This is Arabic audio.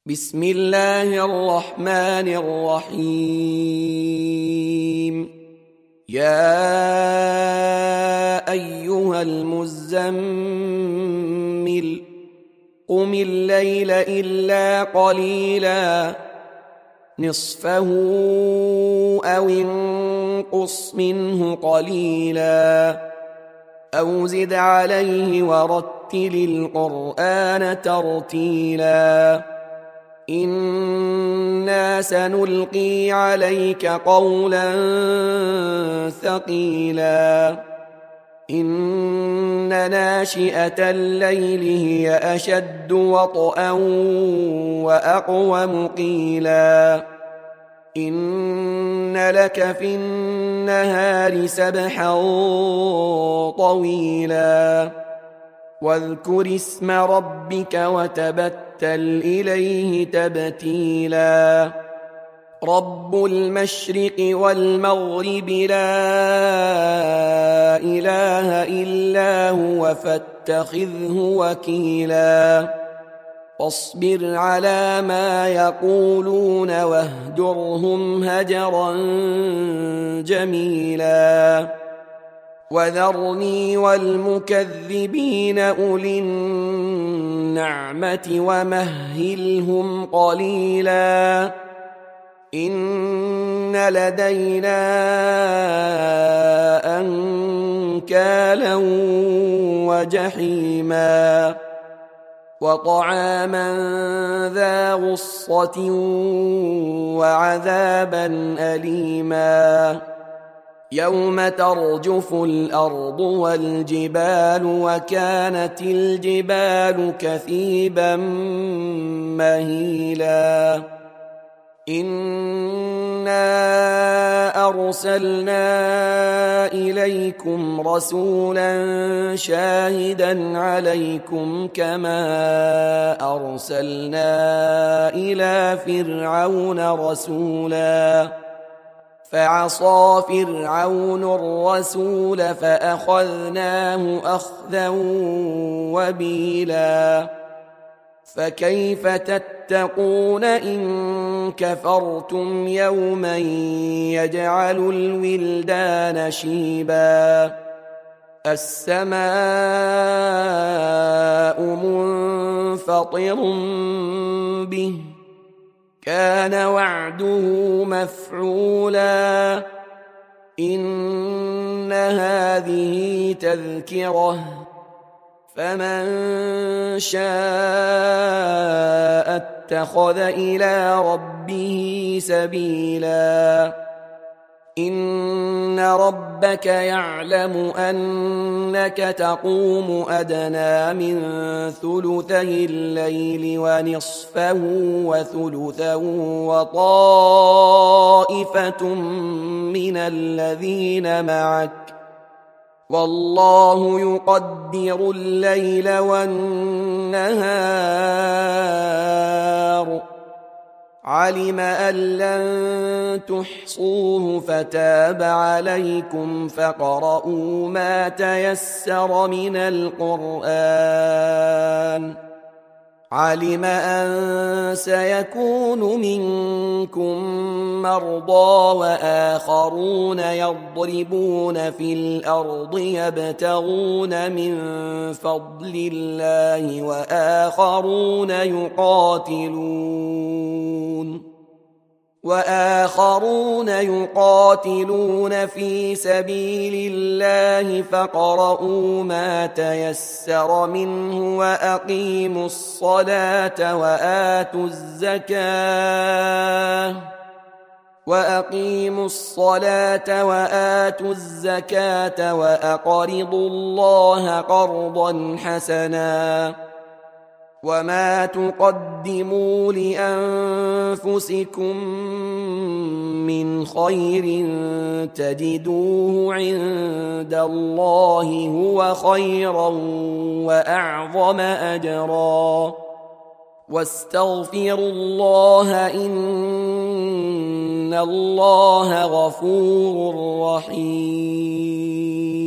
بسم الله الرحمن الرحيم. يا أيها المزمل قم الليل إلا قليلا نصفه أو انقص منه قليلا أو زد عليه ورتل القرآن ترتيلا إنا سنلقي عليك قولا ثقيلا إن ناشئة الليل هي أشد وطئا وأقوم قيلا إن لك في النهار سبحا طويلا واذكر اسم ربك وتبتل إليه تبتيلا رب المشرق والمغرب لا إله إلا هو فاتخذه وكيلا واصبر على ما يقولون واهجرهم هجرا جميلا وذرني والمكذبين أولي النعمة ومهلهم قليلا إن لدينا أنكالا وجحيما وطعاما ذا غصة وعذابا أليما يوم ترجف الأرض والجبال وكانت الجبال كثيبا مهيلا إنا أرسلنا إليكم رسولا شاهدا عليكم كما أرسلنا إلى فرعون رسولا فعصى فرعون الرسول فأخذناه أخذا وبيلا فكيف تتقون إن كفرتم يوما يجعل الولدان شيبا السماء منفطر به كان وعده مفعولا إن هذه تذكرة فمن شاء اتخذ إلى ربه سبيلا إن ربك يعلم أنك تقوم أدنى من ثلثي الليل ونصفه وثلثه وطائفة من الذين معك والله يقدر الليل والنهار علم أن لن تحصوه فتاب عليكم فاقرؤوا ما تيسر من القرآن علم أن سيكون منكم مرضى وآخرون يضربون في الأرض يبتغون من فضل الله وآخرون يقاتلون في سبيل الله فاقرؤوا ما تيسر منه وأقيموا الصلاة وآتوا الزكاة وأقرضوا الله قرضا حسنا وما تقدموا لأنفسكم من خير تجدوه عند الله هو خيرا وأعظم أجرا واستغفروا الله إن الله غفور رحيم